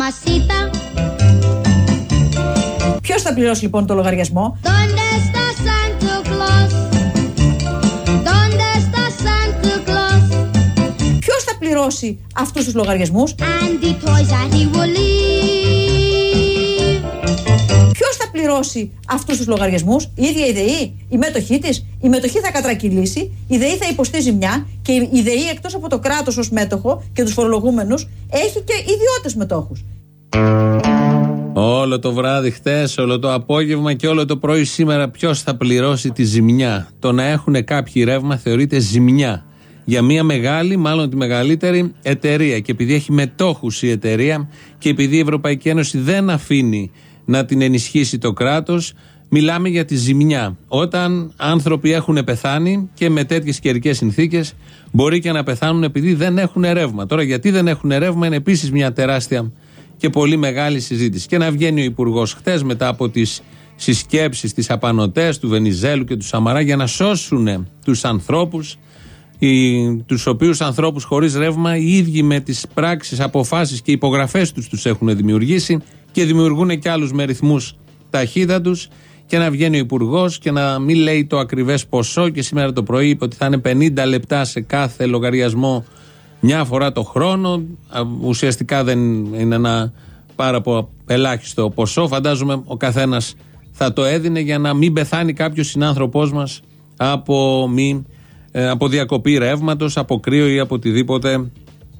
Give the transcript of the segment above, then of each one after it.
Mamacita. Ποιος θα πληρώσει λοιπόν το λογαριασμό? Ποιος θα πληρώσει αυτούς τους λογαριασμούς? Ποιος θα πληρώσει αυτούς τους λογαριασμούς? Η ίδια η ΔΕΗ, η μέτοχή της? Η μετοχή θα κατρακυλήσει, η ΔΕΗ θα υποστεί ζημιά και η ΔΕΗ, εκτός από το κράτος ως μέτοχο και τους φορολογούμενους, έχει και ιδιώτες μετόχους. Όλο το βράδυ χτες, όλο το απόγευμα και όλο το πρωί σήμερα, ποιος θα πληρώσει τη ζημιά? Το να έχουν κάποιοι ρεύμα θεωρείται ζημιά για μια μεγάλη, μάλλον τη μεγαλύτερη εταιρεία. Και επειδή έχει μετόχους η εταιρεία και επειδή η Ευρωπαϊκή Ένωση δεν αφήνει να την ενισχύσει το κράτος, μιλάμε για τη ζημιά. Όταν άνθρωποι έχουν πεθάνει και με τέτοιες καιρικές συνθήκες μπορεί και να πεθάνουν επειδή δεν έχουν ρεύμα. Τώρα, γιατί δεν έχουν ρεύμα είναι επίσης μια τεράστια και πολύ μεγάλη συζήτηση. Και να βγαίνει ο Υπουργός χτες μετά από τις συσκέψεις, τις απανωτές του Βενιζέλου και του Σαμαρά για να σώσουν τους ανθρώπους, τους οποίους ανθρώπους χωρίς ρεύμα οι ίδιοι με τις πράξεις, αποφάσεις και υπογραφές τους έχουν δημιουργήσει και δημιουργούν και άλλους με ρυθμούς ταχύτατους. Και να βγαίνει ο Υπουργός και να μην λέει το ακριβές ποσό, και σήμερα το πρωί είπε ότι θα είναι 50 λεπτά σε κάθε λογαριασμό μια φορά το χρόνο. Ουσιαστικά δεν είναι ένα πάρα ελάχιστο ποσό. Φαντάζομαι ο καθένας θα το έδινε για να μην πεθάνει κάποιος συνάνθρωπός μας από διακοπή ρεύματος, από κρύο ή από οτιδήποτε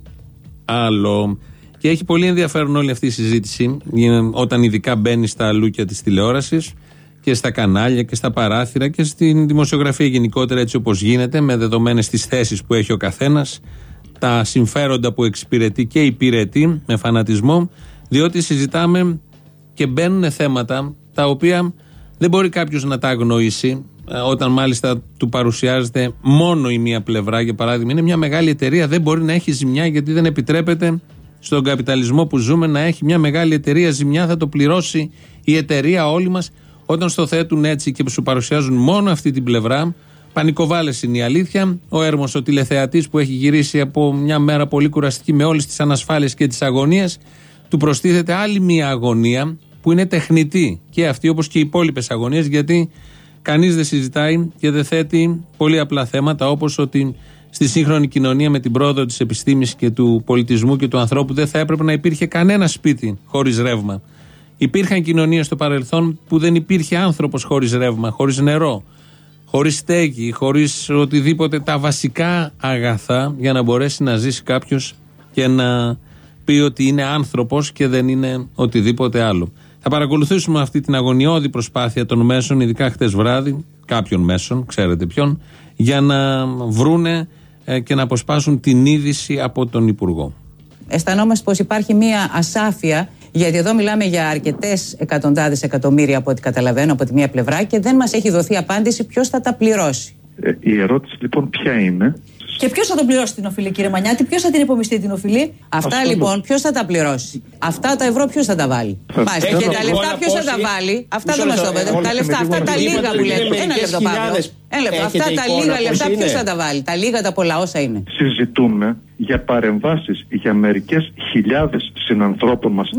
άλλο. Και έχει πολύ ενδιαφέρον όλη αυτή η συζήτηση όταν ειδικά μπαίνει στα λούκια της τηλεόρασης και στα κανάλια και στα παράθυρα και στην δημοσιογραφία γενικότερα, έτσι όπως γίνεται, με δεδομένες τις θέσεις που έχει ο καθένας, τα συμφέροντα που εξυπηρετεί και υπηρετεί με φανατισμό, διότι συζητάμε και μπαίνουν θέματα τα οποία δεν μπορεί κάποιος να τα αγνοήσει, όταν μάλιστα του παρουσιάζεται μόνο η μία πλευρά. Για παράδειγμα, είναι μια μεγάλη εταιρεία, δεν μπορεί να έχει ζημιά, γιατί δεν επιτρέπεται στον καπιταλισμό που ζούμε να έχει μια μεγάλη εταιρεία ζημιά, θα το πληρώσει η εταιρεία όλοι μας. Όταν στο θέτουν έτσι και σου παρουσιάζουν μόνο αυτή την πλευρά, πανικοβάλλες είναι η αλήθεια. Ο Έρμος, ο τηλεθεατής που έχει γυρίσει από μια μέρα πολύ κουραστική με όλες τις ανασφάλειες και τις αγωνίες, του προστίθεται άλλη μια αγωνία που είναι τεχνητή και αυτή, όπως και οι υπόλοιπες αγωνίες, γιατί κανείς δεν συζητάει και δεν θέτει πολύ απλά θέματα, όπως ότι στη σύγχρονη κοινωνία με την πρόοδο της επιστήμης και του πολιτισμού και του ανθρώπου δεν θα έπρεπε να υπήρχε κανένα σπίτι χωρίς ρεύμα. Υπήρχαν κοινωνίες στο παρελθόν που δεν υπήρχε άνθρωπος χωρίς ρεύμα, χωρίς νερό, χωρίς στέγη, χωρίς οτιδήποτε, τα βασικά αγαθά για να μπορέσει να ζήσει κάποιος και να πει ότι είναι άνθρωπος και δεν είναι οτιδήποτε άλλο. Θα παρακολουθήσουμε αυτή την αγωνιώδη προσπάθεια των μέσων, ειδικά χτες βράδυ, κάποιων μέσων, ξέρετε ποιον, για να βρούνε και να αποσπάσουν την είδηση από τον Υπουργό. Αισθανόμαστε πως υπάρχει μία ασάφεια, γιατί εδώ μιλάμε για αρκετές εκατοντάδες εκατομμύρια από ό,τι καταλαβαίνω από τη μία πλευρά και δεν μας έχει δοθεί απάντηση ποιος θα τα πληρώσει. Η ερώτηση λοιπόν ποια είναι? Και ποιος θα τον πληρώσει την οφειλή, κύριε Μανιάτη, ποιος θα την υπομειστεί την οφειλή? Αυτά λοιπόν ποιος θα τα πληρώσει? Αυτά τα ευρώ ποιος θα τα βάλει? Μάλιστα. Και τα λεφτά ποιος θα τα βάλει? Αυτά δεν μας το πείτε. Τα λεφτά, αυτά τα λίγα που λέτε. Ένα λεπτό, Παύλο. Αυτά τα λίγα λεφτά ποιος θα τα βάλει? Τα λίγα, τα πολλά, όσα είναι. Συζητούμε για παρεμβάσεις για μερικές χιλιάδες συνανθρώπων μας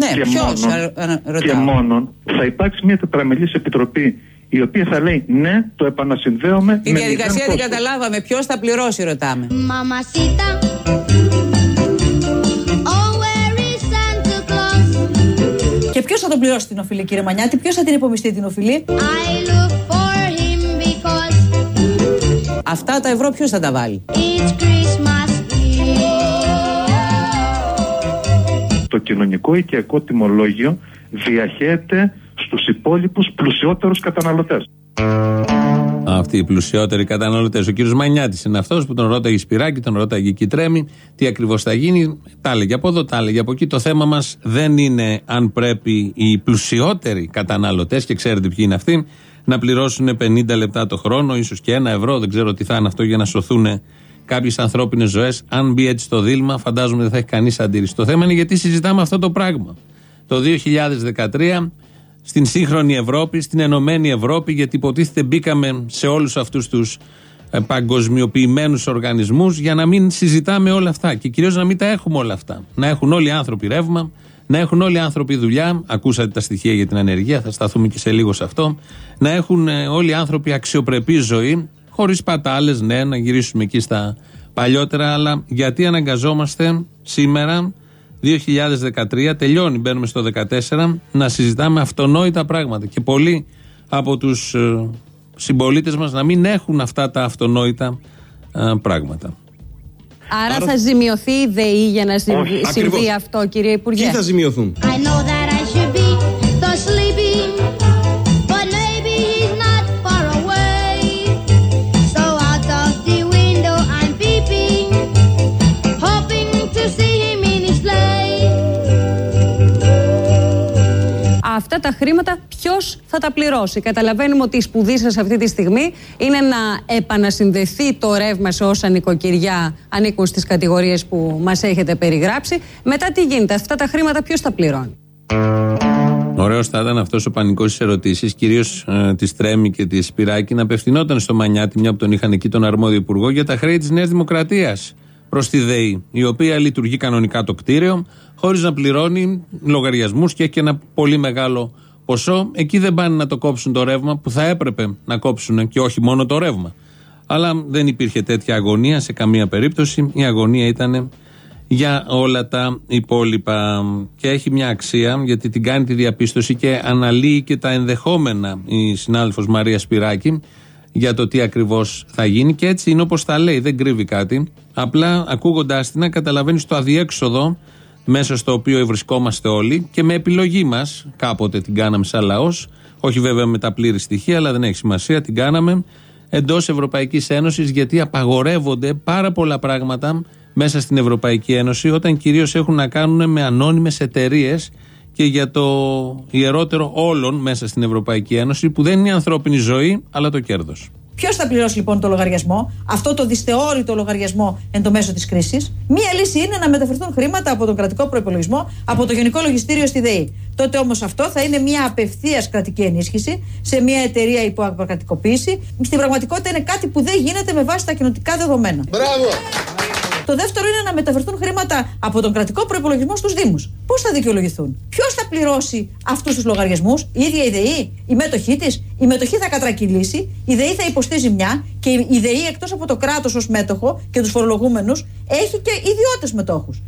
και μόνον. Θα υπάρξει μια τετραμελής επιτροπή η οποία θα λέει ναι, το επανασυνδέομαι. Τη διαδικασία την καταλάβαμε. Ποιος θα πληρώσει, ρωτάμε. Mamacita. Oh, where is Santa Claus? Και ποιος θα τον πληρώσει την οφειλή, κύριε Μανιάτη, ποιος θα την υπομειστεί την οφειλή? I look for him because αυτά τα ευρώ ποιος θα τα βάλει? It's Christmas Eve. Το κοινωνικό οικιακό τιμολόγιο διαχέεται στους υπόλοιπους πλουσιότερους καταναλωτές. Αυτοί οι πλουσιότεροι καταναλωτές. Ο κύριος Μανιάτης είναι αυτός που τον ρώταγε Σπυράκη, τον ρώταγε Κιτρέμη, τι ακριβώς θα γίνει. Τα έλεγε από εδώ, τα έλεγε από εκεί. Το θέμα μας δεν είναι αν πρέπει οι πλουσιότεροι καταναλωτές, και ξέρετε ποιοι είναι αυτοί, να πληρώσουν 50 λεπτά το χρόνο, ίσως και 1 ευρώ, δεν ξέρω τι θα είναι αυτό, για να σωθούν κάποιες ανθρώπινες ζωές. Αν μπει έτσι το δίλημα, φαντάζομαι δεν θα έχει κανείς αντίρρηση. Το θέμα είναι γιατί συζητάμε αυτό το πράγμα. Το 2013. Στην σύγχρονη Ευρώπη, στην ενωμένη Ευρώπη, γιατί υποτίθεται μπήκαμε σε όλους αυτούς τους παγκοσμιοποιημένους οργανισμούς για να μην συζητάμε όλα αυτά και κυρίως να μην τα έχουμε όλα αυτά. Να έχουν όλοι οι άνθρωποι ρεύμα, Να έχουν όλοι οι άνθρωποι δουλειά. Ακούσατε τα στοιχεία για την ανεργία, θα σταθούμε και σε λίγο σε αυτό. Να έχουν όλοι οι άνθρωποι αξιοπρεπή ζωή, χωρίς πατάλες, ναι, να γυρίσουμε εκεί στα παλιότερα. Αλλά γιατί αναγκαζόμαστε σήμερα, 2013, τελειώνει, μπαίνουμε στο 2014, να συζητάμε αυτονόητα πράγματα. Και πολλοί από τους συμπολίτες μας να μην έχουν αυτά τα αυτονόητα πράγματα. Άρα θα ζημιωθεί η ΔΕΗ για να συμβεί αυτό, κύριε Υπουργέ? Ποιοι θα ζημιωθούν? Αυτά τα χρήματα ποιος θα τα πληρώσει? Καταλαβαίνουμε ότι η σπουδή σας αυτή τη στιγμή είναι να επανασυνδεθεί το ρεύμα σε όσα νοικοκυριά ανήκουν στις κατηγορίες που μας έχετε περιγράψει. Μετά τι γίνεται? Αυτά τα χρήματα ποιος τα πληρώνει? Ωραίος θα ήταν αυτός ο πανικός στις ερωτήσεις, κυρίως της Τρέμη και της Σπυράκη, να απευθυνόταν στο Μανιάτη, μια που τον είχαν εκεί τον αρμόδιο υπουργό, για τα χρέη της Νέας Δημοκρατίας προς τη ΔΕΗ, η οποία λειτουργεί κανονικά το κτίριο, χωρίς να πληρώνει λογαριασμούς και έχει και ένα πολύ μεγάλο ποσό. Εκεί δεν πάνε να το κόψουν το ρεύμα που θα έπρεπε να κόψουν, και όχι μόνο το ρεύμα. Αλλά δεν υπήρχε τέτοια αγωνία σε καμία περίπτωση. Η αγωνία ήταν για όλα τα υπόλοιπα. Και έχει μια αξία, γιατί την κάνει τη διαπίστωση και αναλύει και τα ενδεχόμενα η συνάδελφος Μαρία Σπυράκη για το τι ακριβώς θα γίνει, και έτσι είναι όπως τα λέει, δεν κρύβει κάτι. Απλά ακούγοντάς την, καταλαβαίνεις το αδιέξοδο μέσα στο οποίο βρισκόμαστε όλοι, και με επιλογή μας, κάποτε την κάναμε σαν λαός, όχι βέβαια με τα πλήρη στοιχεία, αλλά δεν έχει σημασία, την κάναμε εντός Ευρωπαϊκής Ένωσης, γιατί απαγορεύονται πάρα πολλά πράγματα μέσα στην Ευρωπαϊκή Ένωση, όταν κυρίως έχουν να κάνουν με ανώνυμες εταιρείες, και για το ιερότερο όλων μέσα στην Ευρωπαϊκή Ένωση, που δεν είναι η ανθρώπινη ζωή, αλλά το κέρδος. Ποιος θα πληρώσει λοιπόν το λογαριασμό, αυτό το δυσθεώρητο λογαριασμό εν το μέσο της κρίσης? Μία λύση είναι να μεταφερθούν χρήματα από τον κρατικό προϋπολογισμό, από το Γενικό Λογιστήριο στη ΔΕΗ. Τότε όμως αυτό θα είναι μια απευθείας κρατική ενίσχυση σε μια εταιρεία υπό αποκρατικοποίηση. Στην πραγματικότητα είναι κάτι που δεν γίνεται με βάση τα κοινοτικά δεδομένα. Μπράβο! Το δεύτερο είναι να μεταφερθούν χρήματα από τον κρατικό προϋπολογισμό στους Δήμους. Πώς θα δικαιολογηθούν? Ποιος θα πληρώσει αυτούς τους λογαριασμούς? Η ίδια η ΔΕΗ? Η μέτοχή της? Η μετοχή θα κατρακυλήσει, η ΔΕΗ θα υποστεί ζημιά, και η ΔΕΗ, εκτός από το κράτος ως μέτοχο και τους φορολογούμενους, έχει και ιδιώτες μετόχους.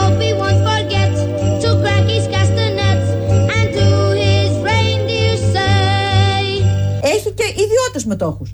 Έχει και ιδιώτες μετόχους.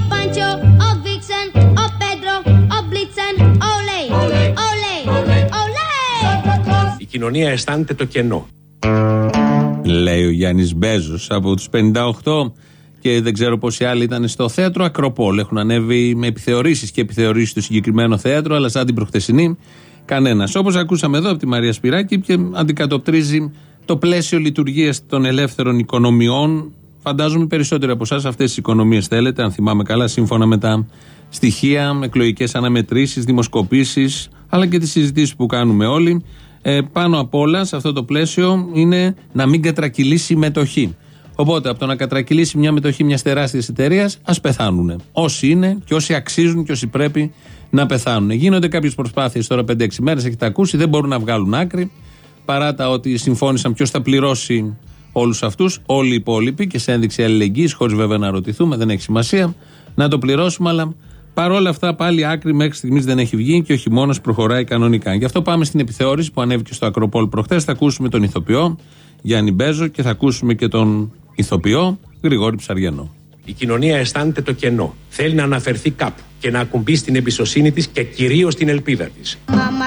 Η κοινωνία αισθάνεται το κενό. Λέει ο Γιάννης Μπέζος από τους 58, και δεν ξέρω πόσοι άλλοι ήταν στο θέατρο Ακροπόλ. Έχουν ανέβει με επιθεωρήσεις και επιθεωρήσεις στο συγκεκριμένο θέατρο, αλλά σαν την προχτεσινή κανένας. Όπως ακούσαμε εδώ από τη Μαρία Σπυράκη, και αντικατοπτρίζει το πλαίσιο λειτουργίας των ελεύθερων οικονομιών. Φαντάζομαι περισσότεροι από εσάς αυτές τις οικονομίες θέλετε, αν θυμάμαι καλά, σύμφωνα με τα στοιχεία, με εκλογικές αναμετρήσεις, δημοσκοπήσεις, αλλά και τις συζητήσεις που κάνουμε όλοι. Πάνω απ' όλα σε αυτό το πλαίσιο είναι να μην κατρακυλήσει η μετοχή. Οπότε από το να κατρακυλήσει μια μετοχή μιας τεράστιας εταιρείας, ας πεθάνουν όσοι είναι και όσοι αξίζουν και όσοι πρέπει να πεθάνουν. Γίνονται κάποιες προσπάθειες τώρα 5-6 μέρες, έχετε ακούσει, δεν μπορούν να βγάλουν άκρη, παρά τα ότι συμφώνησαν ποιος θα πληρώσει όλους αυτούς, όλοι οι υπόλοιποι, και σε ένδειξη αλληλεγγύης, χωρίς βέβαια να ρωτηθούμε, δεν έχει σημασία να το πληρώσουμε, αλλά παρόλα αυτά πάλι άκρη μέχρι στιγμής δεν έχει βγει, και ο χειμώνας προχωράει κανονικά. Γι' αυτό πάμε στην επιθεώρηση που ανέβηκε στο Ακροπόλ προχτές. Θα ακούσουμε τον ηθοποιό Γιάννη Μπέζο και θα ακούσουμε και τον ηθοποιό Γρηγόρη Ψαριανό. Η κοινωνία αισθάνεται το κενό. Θέλει να αναφερθεί κάπου και να ακουμπήσει την εμπιστοσύνη της και κυρίως την ελπίδα της.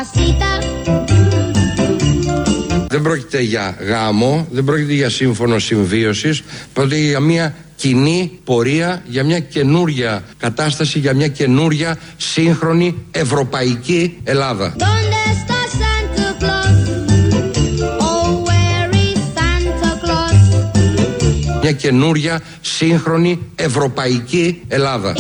Δεν πρόκειται για γάμο, δεν πρόκειται για σύμφωνο συμβίωσης, πρόκειται για μια κοινή πορεία, για μια καινούρια κατάσταση, για μια καινούρια σύγχρονη ευρωπαϊκή Ελλάδα. Μια καινούρια σύγχρονη ευρωπαϊκή Ελλάδα.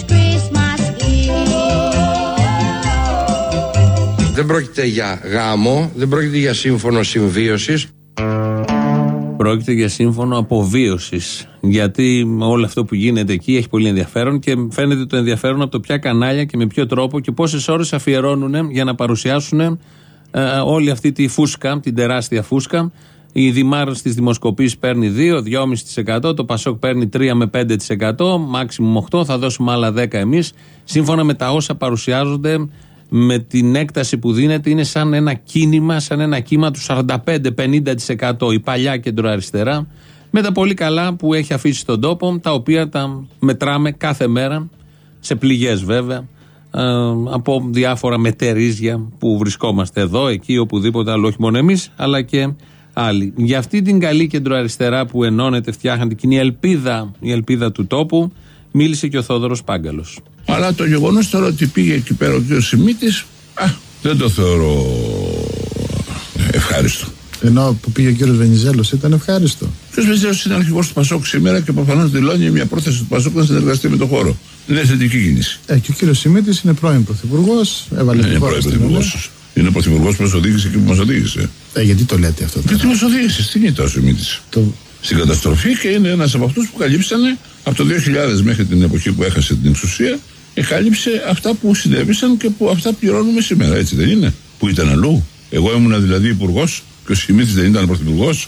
Δεν πρόκειται για γάμο, δεν πρόκειται για σύμφωνο συμβίωσης. Πρόκειται για σύμφωνο αποβίωσης. Γιατί όλο αυτό που γίνεται εκεί έχει πολύ ενδιαφέρον, και φαίνεται το ενδιαφέρον από το ποια κανάλια και με ποιο τρόπο και πόσες ώρες αφιερώνουν για να παρουσιάσουν όλη αυτή τη φούσκα, την τεράστια φούσκα. Η Δημάρ στις δημοσκοπήσεις παίρνει 2,5%, το Πασόκ παίρνει 3 με 5%, maximum 8%, θα δώσουμε άλλα 10% εμείς. Σύμφωνα με τα όσα παρουσιάζονται, με την έκταση που δίνεται, είναι σαν ένα κίνημα, σαν ένα κύμα του 45-50%. Η παλιά κεντροαριστερά, με τα πολύ καλά που έχει αφήσει στον τόπο, τα οποία τα μετράμε κάθε μέρα, σε πληγές βέβαια, από διάφορα μετερίζια που βρισκόμαστε εδώ, εκεί, οπουδήποτε άλλο, όχι μόνο εμείς, αλλά και άλλοι. Για αυτή την καλή κεντροαριστερά που ενώνεται, φτιάχνεται κοινή η ελπίδα του τόπου, μίλησε και ο Θόδωρος Πάγκαλος. Αλλά το γεγονός τώρα ότι πήγε εκεί πέρα ο κ. Σιμίτης, δεν το θεωρώ ευχάριστο. Ενώ που πήγε ο κ. Βενιζέλος ήταν ευχάριστο. Ο κ. Βενιζέλος είναι αρχηγός του Πασόκ σήμερα και προφανώς δηλώνει μια πρόθεση του Πασόκ να συνεργαστεί με το χώρο. Είναι θετική κίνηση. Και ο κ. Σιμίτης είναι πρώην πρωθυπουργός, έβαλε την χώρα στην Ελλάδα. Είναι ο πρωθυπουργός που μας οδήγησε εκεί που μας οδήγησε. Γιατί το λέτε αυτό? Γιατί μας οδήγησε, στην ήττα ο Σιμίτης. Στην καταστροφή, και είναι ένας από αυτούς που καλύψανε από το 2000 μέχρι την εποχή που έχασε την εξουσία, κάλυψε αυτά που συνέβησαν και που αυτά πληρώνουμε σήμερα, έτσι δεν είναι? Που ήταν αλλού. Εγώ ήμουνα δηλαδή υπουργός και ο Σιμίτης δεν ήταν πρωθυπουργός.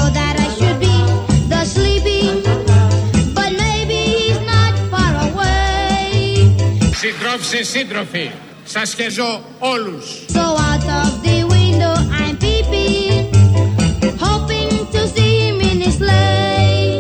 Συντρόφισσες, σύντροφοι, σας χεζώ όλους. So out of the window I'm peeping, hoping to see him in his sleigh.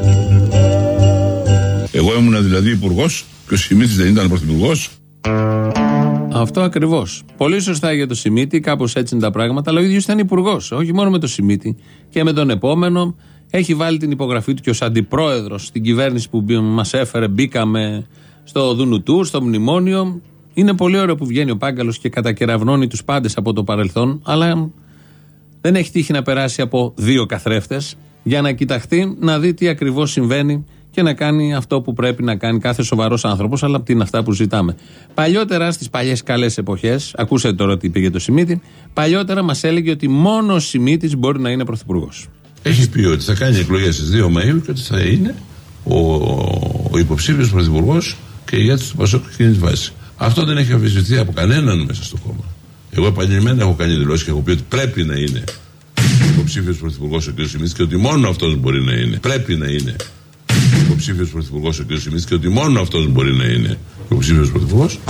Εγώ ήμουνα δηλαδή υπουργός και ο Σιμίτης δεν ήταν πρωθυπουργός. Αυτό ακριβώς. Πολύ σωστά για το Σιμίτη, κάπως έτσι είναι τα πράγματα, αλλά ο ίδιος ήταν υπουργός. Όχι μόνο με το Σιμίτη, και με τον επόμενο. Έχει βάλει την υπογραφή του και ως αντιπρόεδρος στην κυβέρνηση που μας έφερε. Μπήκαμε στο Δουνουτού, στο μνημόνιο. Είναι πολύ ωραίο που βγαίνει ο Πάγκαλος και κατακεραυνώνει τους πάντες από το παρελθόν, αλλά δεν έχει τύχει να περάσει από 2 καθρέφτες για να κοιταχτεί, να δει τι ακριβώς συμβαίνει και να κάνει αυτό που πρέπει να κάνει κάθε σοβαρός άνθρωπος, αλλά τι είναι αυτά που ζητάμε. Παλιότερα, στις παλιές καλές εποχές, ακούσατε τώρα τι είπε για το Σιμίτη, παλιότερα μας έλεγε ότι μόνο ο Σιμίτης μπορεί να είναι πρωθυπουργός. Έχει πει ότι θα κάνει εκλογές στις 2 Μαΐου και ότι θα είναι ο υποψήφιος πρωθυπουργός και ηγέτης του Πασόκ εκείνη τη βάση. Αυτό δεν έχει αμφισβητηθεί από κανέναν μέσα στο κόμμα. Εγώ επανειλημμένα έχω κάνει δηλώσεις και έχω πει ότι πρέπει να είναι υποψήφιος πρωθυπουργός ο κ. Σιμίτης και ότι μόνο αυτός μπορεί να είναι. Πρέπει να είναι υποψήφιος πρωθυπουργός ο κ. Σιμίτης και ότι μόνο αυτός μπορεί να είναι υποψήφιος πρωθυπουργός.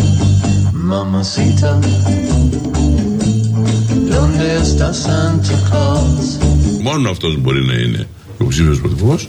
Μόνο αυτός μπορεί να είναι υποψήφιος πρωθυπουργός.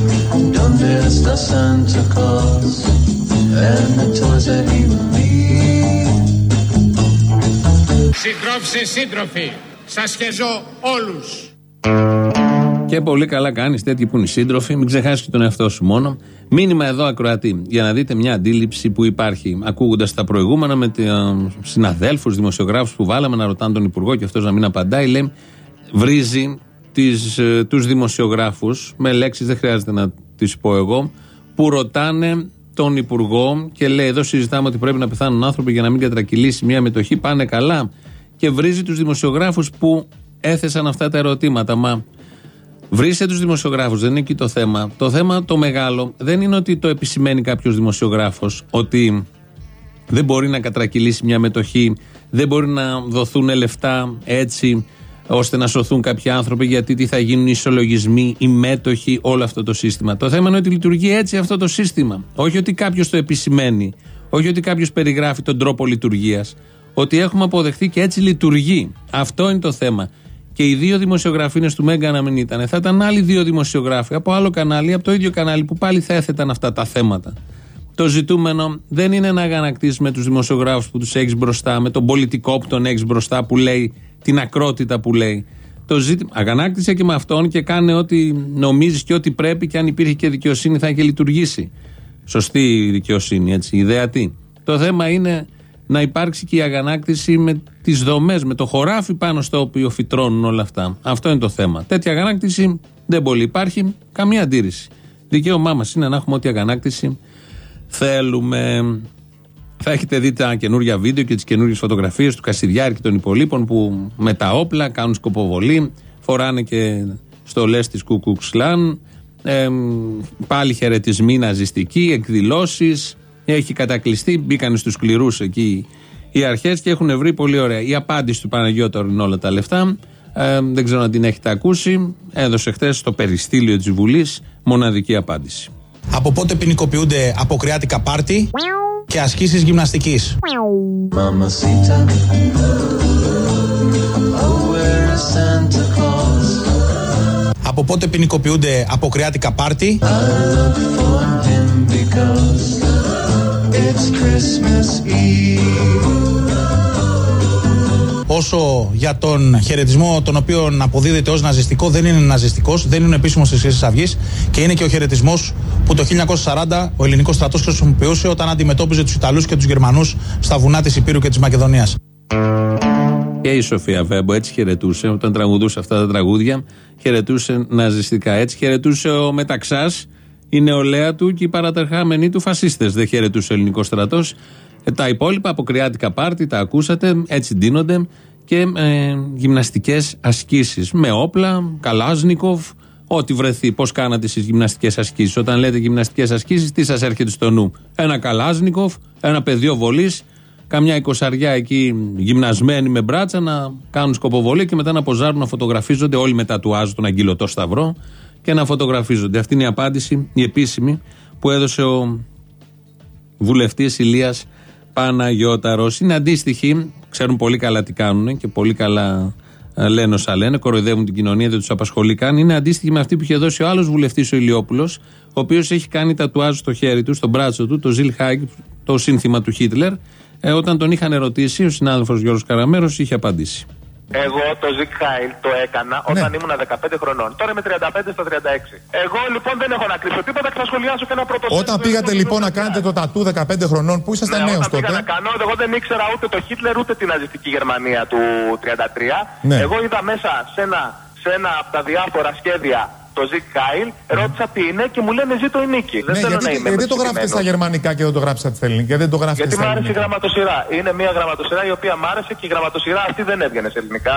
Συντρόφισσες, σύντροφοι, σας χεζώ όλους. Και πολύ καλά κάνεις, τέτοιοι που είναι οι σύντροφοι, μην ξεχάσεις και τον εαυτό σου μόνο. Μήνυμα εδώ, ακροατή, για να δείτε μια αντίληψη που υπάρχει. Ακούγοντας τα προηγούμενα με συναδέλφους, δημοσιογράφους που βάλαμε να ρωτάνε τον Υπουργό και αυτός να μην απαντάει, λέει, βρίζει τους δημοσιογράφους με λέξεις, δεν χρειάζεται να τις πω εγώ, που ρωτάνε τον Υπουργό και λέει: εδώ συζητάμε ότι πρέπει να πεθάνουν άνθρωποι για να μην κατρακυλήσει μια μετοχή. Πάνε καλά. Και βρίζει τους δημοσιογράφους που έθεσαν αυτά τα ερωτήματα. Μα βρίσκε τους δημοσιογράφους, δεν είναι εκεί το θέμα. Το θέμα το μεγάλο δεν είναι ότι το επισημαίνει κάποιος δημοσιογράφος ότι δεν μπορεί να κατρακυλήσει μια μετοχή, δεν μπορεί να δοθούν λεφτά έτσι ώστε να σωθούν κάποιοι άνθρωποι, γιατί τι θα γίνουν οι ισολογισμοί, οι μέτοχοι, όλο αυτό το σύστημα. Το θέμα είναι ότι λειτουργεί έτσι αυτό το σύστημα. Όχι ότι κάποιος το επισημαίνει, όχι ότι κάποιος περιγράφει τον τρόπο λειτουργίας. Ότι έχουμε αποδεχτεί και έτσι λειτουργεί. Αυτό είναι το θέμα. Και οι 2 δημοσιογραφίνες του Μέγκα να μην ήταν, θα ήταν άλλοι 2 δημοσιογράφοι από άλλο κανάλι, από το ίδιο κανάλι, που πάλι θα έθεταν αυτά τα θέματα. Το ζητούμενο δεν είναι να αγανακτήσεις με τους δημοσιογράφους που τους έχεις μπροστά, με τον πολιτικό που τον έχεις μπροστά, που λέει την ακρότητα που λέει. Το ζήτημα, αγανάκτησε και με αυτόν και κάνε ό,τι νομίζεις και ό,τι πρέπει, και αν υπήρχε και δικαιοσύνη θα είχε λειτουργήσει. Σωστή δικαιοσύνη, έτσι, ιδεατή. Το θέμα είναι να υπάρξει και η αγανάκτηση με τις δομές, με το χωράφι πάνω στο οποίο φυτρώνουν όλα αυτά. Αυτό είναι το θέμα. Τέτοια αγανάκτηση δεν πολύ υπάρχει, καμία αντίρρηση. Δικαίωμά μας είναι να έχουμε ό,τι αγανάκτηση θέλουμε. Θα έχετε δει τα καινούργια βίντεο και τις καινούργιες φωτογραφίες του Κασιδιάρη και των υπολείπων που με τα όπλα κάνουν σκοποβολή, φοράνε και στολές της Κου Κλουξ Κλάν, πάλι χαιρετισμοί ναζιστικοί, εκδηλώσεις. Έχει κατακλειστεί, μπήκαν στους σκληρούς εκεί οι αρχές και έχουν βρει πολύ ωραία. Η απάντηση του Παναγιώταρου είναι όλα τα λεφτά. Δεν ξέρω αν την έχετε ακούσει. Έδωσε χθες στο περιστήλιο της Βουλής μοναδική απάντηση. Από πότε ποινικοποιούνται αποκριάτικα πάρτι και ασκήσεις γυμναστικής? Από πότε ποινικοποιούνται αποκριάτικα πάρτι? Όσο για τον χαιρετισμό τον οποίο αποδίδεται ως ναζιστικό, δεν είναι ναζιστικός, δεν είναι επίσημος της Χρυσής Αυγής και είναι και ο χαιρετισμός που το 1940 ο ελληνικός στρατός χρησιμοποιούσε όταν αντιμετώπιζε τους Ιταλούς και τους Γερμανούς στα βουνά της Υπήρου και της Μακεδονίας. Και η Σοφία Βέμπο έτσι χαιρετούσε, όταν τραγουδούσε αυτά τα τραγούδια, χαιρετούσε ναζιστικά. Έτσι χαιρετούσε ο Μεταξάς, η νεολαία του και οι παρατερχάμενοι του φασίστες. Δεν χαιρετούσε ο ελληνικός στρατός. Τα υπόλοιπα αποκριάτικα πάρτι, τα ακούσατε, έτσι ντύνονται και γυμναστικές ασκήσεις με όπλα, Καλάζνικοφ, ό,τι βρεθεί. Πώς κάνατε εσείς γυμναστικές ασκήσεις? Όταν λέτε γυμναστικές ασκήσεις, τι σας έρχεται στο νου? Ένα Καλάζνικοφ, ένα πεδίο βολής, καμιά 20 εκεί γυμνασμένοι με μπράτσα να κάνουν σκοποβολή και μετά να ποζάρουν, να φωτογραφίζονται όλοι με τατουάζ τον αγγυλωτό σταυρό και να φωτογραφίζονται. Αυτή είναι η απάντηση, η επίσημη, που έδωσε ο βουλευτής Ηλίας Παναγιώταρος. Είναι αντίστοιχοι, ξέρουν πολύ καλά τι κάνουν και πολύ καλά λένε όσα λένε, κοροϊδεύουν την κοινωνία, δεν τους απασχολεί καν. Είναι αντίστοιχοι με αυτή που είχε δώσει ο άλλος βουλευτής, ο Ηλιόπουλος, ο οποίος έχει κάνει τατουάζ στο χέρι του, στο μπράτσο του, το Ζιλ Χάικ, το σύνθημα του Χίτλερ. Όταν τον είχαν ερωτήσει, ο συνάδελφος Γιώργος Καραμέρος είχε απαντήσει. Εγώ το Ζικ Χάιλ το έκανα όταν ήμουν 15 χρονών. Τώρα είμαι 35 στα 36. Εγώ λοιπόν δεν έχω να κρύψω τίποτα και θα σχολιάσω και ένα πρώτο. Όταν πήγατε λοιπόν να κάνετε το τατού 15 χρονών, που ήσασταν νέος τότε? Πήγα να κάνω, εγώ δεν ήξερα ούτε το Χίτλερ ούτε την ναζιστική Γερμανία του 33. Ναι. Εγώ είδα μέσα σε ένα από τα διάφορα σχέδια το Ζικ Χάιλ, ρώτησα τι είναι και μου λένε ζήτω η νίκη. Ναι, γιατί το γράφετε στα γερμανικά και δεν το γράψατε στα ελληνικά? Γιατί μ' άρεσε η γραμματοσυρά. Είναι μια γραμματοσυρά η οποία μ' άρεσε και η γραμματοσυρά αυτή δεν έβγαινε σε ελληνικά.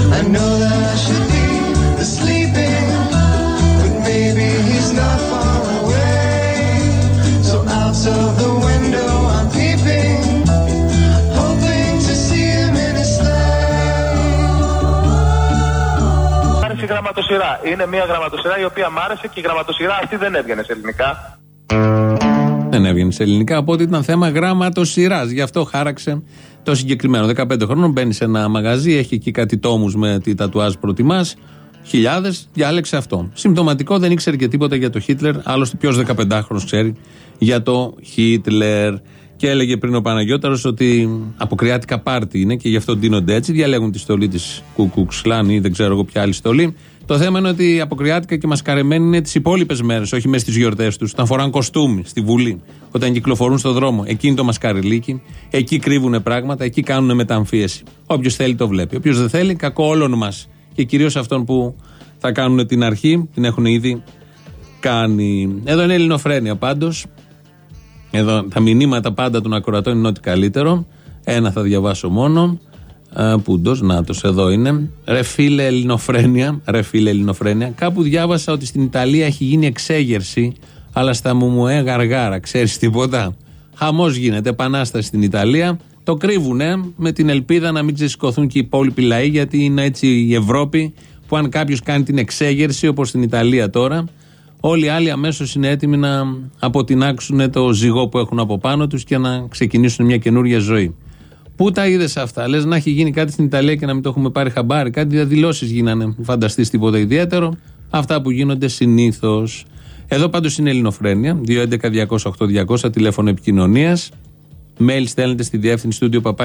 Η γραμματοσυρά. Είναι μια γραμματοσυρά η οποία μ' άρεσε και η γραμματοσυρά αυτή δεν έβγαινε σε ελληνικά. Δεν έβγαινε σε ελληνικά, οπότε ήταν θέμα γραμματοσυράς. Γι' αυτό χάραξε το συγκεκριμένο. 15 χρόνων μπαίνει σε ένα μαγαζί, έχει εκεί κάτι τόμους με τι τατουάζ προτιμάς. Χιλιάδες, διάλεξε αυτό. Συμπτωματικό, δεν ήξερε και τίποτα για το Χίτλερ. Άλλωστε, ποιος 15χρονος ξέρει για το Χίτλερ? Και έλεγε πριν ο Παναγιώταρος ότι αποκριάτικα πάρτι είναι και γι' αυτό ντύνονται έτσι. Διαλέγουν τη στολή της Κουκουξλάν ή δεν ξέρω εγώ ποια άλλη στολή. Το θέμα είναι ότι αποκριάτικα και μασκαρεμένοι είναι τις υπόλοιπες μέρες, όχι μέσα στις γιορτές τους. Όταν φοράνε κοστούμι στη Βουλή, όταν κυκλοφορούν στον δρόμο. Εκεί είναι το μασκαριλίκι, εκεί κρύβουν πράγματα, εκεί κάνουν μεταμφίεση. Όποιος θέλει το βλέπει. Όποιος δεν θέλει, κακό όλων μας. Και κυρίως αυτών που θα κάνουν την αρχή, την έχουν ήδη κάνει. Εδώ είναι Ελληνοφρένεια πάντως. Εδώ τα μηνύματα πάντα των ακροατών είναι ό,τι καλύτερο. Ένα θα διαβάσω μόνο. Πούντος, νάτος, εδώ είναι. Ρε φίλε Ελληνοφρένεια. Κάπου διάβασα ότι στην Ιταλία έχει γίνει εξέγερση, αλλά στα μουμουέ γαργάρα. Ξέρεις τίποτα? Χαμός γίνεται, επανάσταση στην Ιταλία. Το κρύβουνε με την ελπίδα να μην ξεσηκωθούν και οι υπόλοιποι λαοί, γιατί είναι έτσι η Ευρώπη που αν κάποιος κάνει την εξέγερση, όπως στην Ιταλία τώρα, όλοι οι άλλοι αμέσως είναι έτοιμοι να αποτινάξουν το ζυγό που έχουν από πάνω τους και να ξεκινήσουν μια καινούργια ζωή. Πού τα είδες αυτά? Λες να έχει γίνει κάτι στην Ιταλία και να μην το έχουμε πάρει χαμπάρι? Κάτι διαδηλώσεις γίνανε. Φανταστείς τίποτα ιδιαίτερο? Αυτά που γίνονται συνήθως. Εδώ πάντως είναι Ελληνοφρένεια. 211-208-200 τηλέφωνο επικοινωνίας. Mail στέλνετε στη διεύθυνση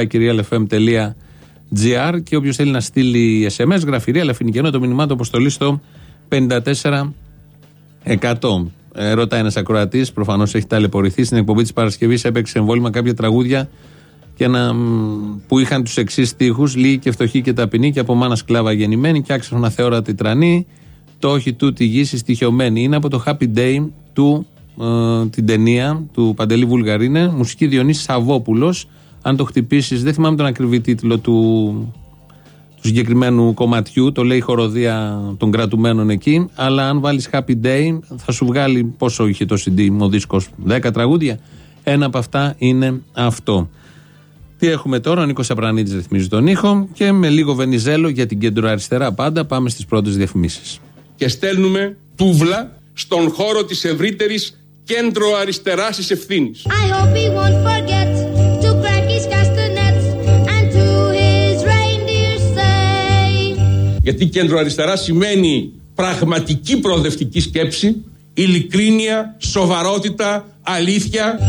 studio@kirialfm.gr και όποιος θέλει να στείλει SMS, γραφειρία, αλαφινική ενώ το μηνυμά του αποστολή στο 54-100. Ρωτάει ένας ακροατής, προφανώς έχει ταλαιπωρηθεί στην εκπομπή της Παρασκευής, έπαιξε εμβόλυμα κάποια τραγούδια που είχαν τους εξής στίχους: λίγοι και φτωχοί και ταπεινοί και από μάνα σκλάβα γεννημένοι και άξιζαν αθεόρατη τρανή, το όχι τούτη γη στοιχειωμένη. Είναι από το Happy Day την ταινία του Παντελή Βουλγαρίνε, μουσική Διονύση Σαββόπουλος. Αν το χτυπήσεις, δεν θυμάμαι τον ακριβή τίτλο του συγκεκριμένου κομματιού, το λέει η χοροδία των κρατουμένων εκεί, αλλά αν βάλεις Happy Day θα σου βγάλει πόσο είχε το CD ο δίσκος, 10 τραγούδια. Ένα από αυτά είναι αυτό. Τι έχουμε τώρα, ο Νίκος Απρανίτης ρυθμίζει τον ήχο και με λίγο Βενιζέλο για την κεντροαριστερά πάντα πάμε στις πρώτες διαφημίσεις. Και στέλνουμε τούβλα στον χώρο της ευρύτερης κέντρο-αριστεράς της ευθύνης. Γιατί κέντρο-αριστερά σημαίνει πραγματική προοδευτική σκέψη, ειλικρίνεια, σοβαρότητα, αλήθεια.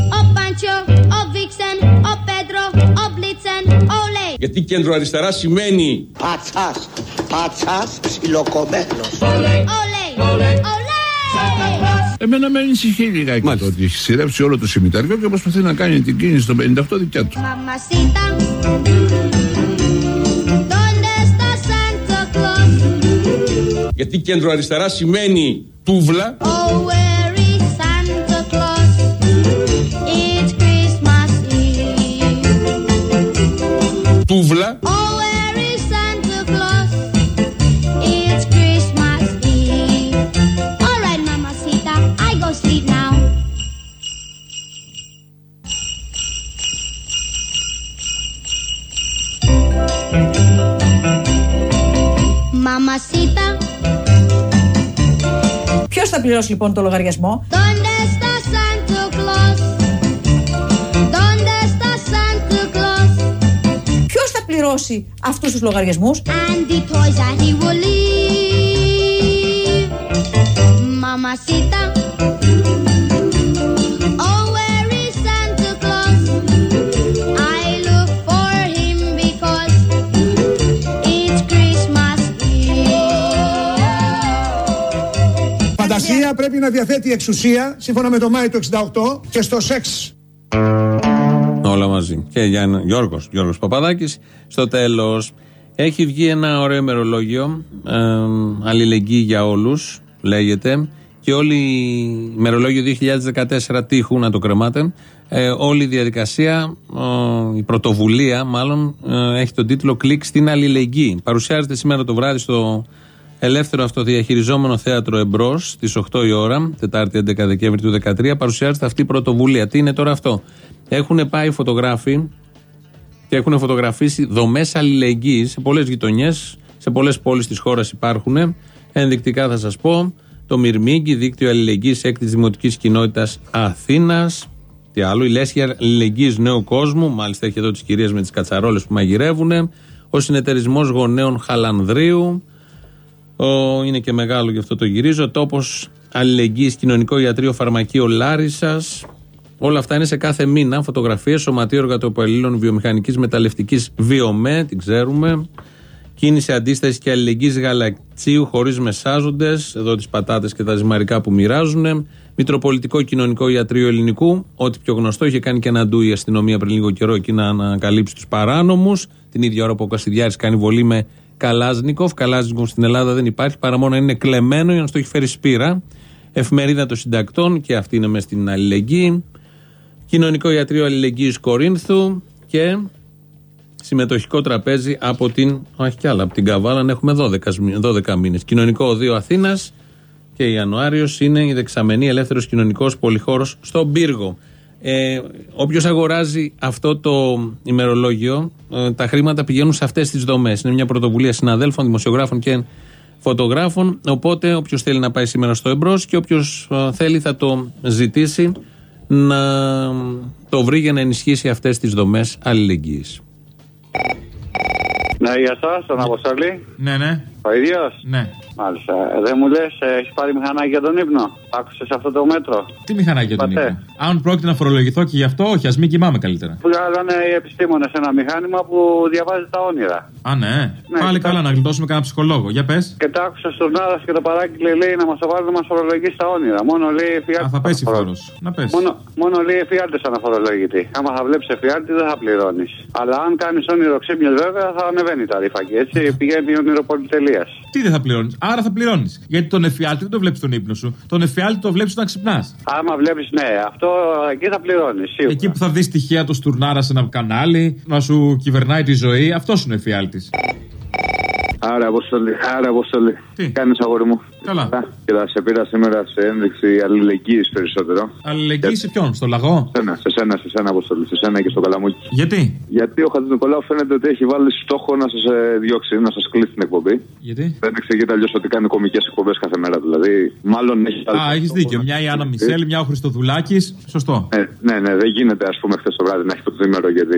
Γιατί κέντρο-αριστερά σημαίνει πατσάς ψιλοκομμένος. Εμένα με ανησυχεί λιγάκι το ότι έχει σειρέψει όλο το συμμετάριο και προσπαθεί να κάνει την κίνηση των 58 δικιά του. Γιατί κέντρο-αριστερά σημαίνει τούβλα. Τούβλα. Ποιος θα πληρώσει λοιπόν το λογαριασμό? Ποιος θα πληρώσει αυτούς τους λογαριασμούς? Φαντασία πρέπει να διαθέτει εξουσία σύμφωνα με το Μάη του 68 και στο σεξ. Όλα μαζί. Και Γιώργος Παπαδάκης στο τέλος. Έχει βγει ένα ωραίο ημερολόγιο, αλληλεγγύη για όλους λέγεται, και όλη η ημερολόγιο 2014 τείχου να το κρεμάτε. Όλη η διαδικασία, η πρωτοβουλία μάλλον, έχει τον τίτλο «Κλικ στην αλληλεγγύη». Παρουσιάζεται σήμερα το βράδυ στο ελεύθερο αυτοδιαχειριζόμενο θέατρο Εμπρός στις 8 η ώρα, Τετάρτη 11 Δεκέμβρη του 2013. Παρουσιάζεται αυτή η πρωτοβουλία. Τι είναι τώρα αυτό? Έχουν πάει φωτογράφοι και έχουν φωτογραφίσει δομές αλληλεγγύης σε πολλές γειτονιές, σε πολλές πόλεις της χώρας υπάρχουν. Ενδεικτικά θα σας πω: το Μυρμήγκι, δίκτυο αλληλεγγύης έκτης δημοτικής κοινότητας Αθήνας. Τι άλλο, η Λέσχη Αλληλεγγύης Νέου Κόσμου, μάλιστα έχει εδώ τις κυρίες με τις κατσαρόλες που μαγειρεύουν. Ο Συνεταιρισμός Γονέων Χαλανδρίου. Είναι και μεγάλο, γι' αυτό το γυρίζω. Τόπος αλληλεγγύης Κοινωνικό Ιατρείο Φαρμακείο Λάρισσας. Όλα αυτά είναι σε κάθε μήνα. Φωτογραφίες, Σωματείο Εργατοϋπαλλήλων Βιομηχανικής Μεταλλευτικής Βιομέ, την ξέρουμε. Κίνηση Αντίστασης και Αλληλεγγύης Γαλατσίου χωρίς μεσάζοντες. Εδώ τις πατάτες και τα ζυμαρικά που μοιράζουν. Μητροπολιτικό Κοινωνικό Ιατρείο Ελληνικού. Ό,τι πιο γνωστό, είχε κάνει και ένα ντου η αστυνομία πριν λίγο καιρό εκεί να ανακαλύψει τους παράνομους. Την ίδια ώρα που ο Κασιδιάρης κάνει βολή με Καλάζνικοφ. Καλάζνικοφ στην Ελλάδα δεν υπάρχει παρά μόνο να είναι κλεμμένο για να στο έχει φέρει σπήρα. Εφημερίδα των Συντακτών, και αυτή είναι μες στην αλληλεγγύη. Κοινωνικό Ιατρείο Αλληλεγγύης Κορίνθου και συμμετοχικό τραπέζι από την. Όχι κι άλλα, από την Καβάλα έχουμε 12 μήνες. Κοινωνικό Οδείο Αθήνας και Ιανουάριος είναι η δεξαμενή Ελεύθερος Κοινωνικός Πολυχώρος στον Πύργο. Όποιος αγοράζει αυτό το ημερολόγιο, τα χρήματα πηγαίνουν σε αυτές τις δομές. Είναι μια πρωτοβουλία συναδέλφων, δημοσιογράφων και φωτογράφων. Οπότε όποιος θέλει να πάει σήμερα στο Εμπρός και όποιος θέλει θα το ζητήσει να το βρει για να ενισχύσει αυτές τις δομές αλληλεγγύης. Ναι, για σας, τον Αποστολή. Ναι. Ο ίδιος. Ναι. Μάλιστα. Δεν μου λες, έχεις πάρει μηχανάκι για τον ύπνο? Άκουσες αυτό το μέτρο? Τι μηχανάκι για τον ύπνο? Αν πρόκειται να φορολογηθώ και γι' αυτό, όχι, ας μην κοιμάμαι καλύτερα. Βγάλανε οι επιστήμονες ένα μηχάνημα που διαβάζει τα όνειρα. Α, ναι. Πάλι καλά, να γλιτώσουμε κανένα ψυχολόγο. Για πες. Και τα άκουσα στον Άρας και το παράγγειλε, λέει, να μας το βάλει να μας φορολογήσει τα όνειρα. Μόνο λέει εφιάλτη. Θα πέσει φόρος. Να πέσει. Μόνο λέει εφιάλτες αναφορολογητή. Άμα θα βλέπεις εφιάλτη δεν θα πληρώνεις. Αλλά αν κάνεις όνειρο ξύπνιος βέβαια θα ανεβαίνει τα ρήφακι. Έτσι πηγαίνει η ονειροπολιτελείας. Τι δεν θα πληρώνεις? Άρα θα πληρώνεις. Γιατί τον εφιάλτη δεν το βλέπεις στον ύπνο σου. Τον εφιάλτη το βλέπεις όταν ξυπνάς. Άμα βλέπεις, ναι, αυτό εκεί θα πληρώνεις. Σίγουρα. Εκεί που θα δεις στοιχεία του Στουρνάρα σε ένα κανάλι, να σου κυβερνάει τη ζωή, αυτός είναι ο εφιάλτης. Άρα, Αποστολή. Τι κάνεις, αγόρι μου? Καλά. Και θα σε πήρα σήμερα σε ένδειξη αλληλεγγύης περισσότερο. Αλληλεγγύη σε ποιον, στο λαγό? Σε σένα, Αποστολή. Σε σένα και στο Καλαμούκι. Γιατί ο Χατζηνικολάου φαίνεται ότι έχει βάλει στόχο να σας διώξει, να σας κλείσει την εκπομπή. Γιατί? Δεν εξηγείται αλλιώς ότι κάνει κωμικές εκπομπές κάθε μέρα. Δηλαδή, μάλλον έχει. Έχεις δίκιο. Μια η Άννα Μισελ, μια ο Χριστοδουλάκης. Σωστό. Ναι, δεν γίνεται, ας πούμε, χθες το βράδυ να έχει το δίμερο για